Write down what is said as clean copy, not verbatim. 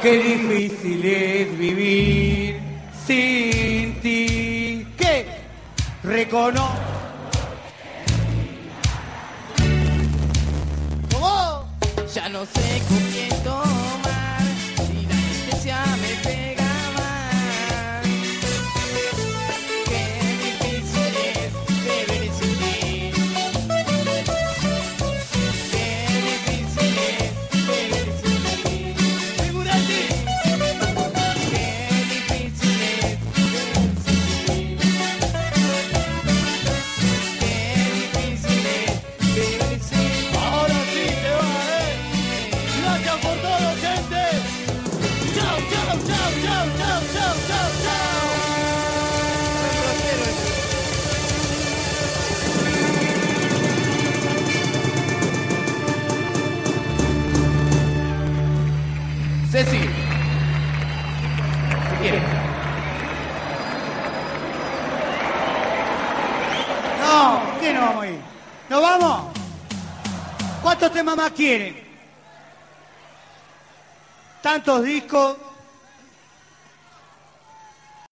Qué difícil es vivir sin ti. ¿Qué? Reconozco. ¿Cómo? Ya no sé con quién tomar, si la distancia me pega mal. Qué difícil es beber sin ti. Qué difícil es beber sin ti. ¡Figurati! Qué difícil es beber sin ti. Qué difícil es beber sin ti. Ahora sí se va, Gracias por todo, gente. Chau, chau, chau, chau, chau, chau, chau, chau. Ceci, ¿qué quieres? No, ¿qué no vamos a ir? ¿Nos vamos? ¿Cuántos temas más quieren? Tantos discos.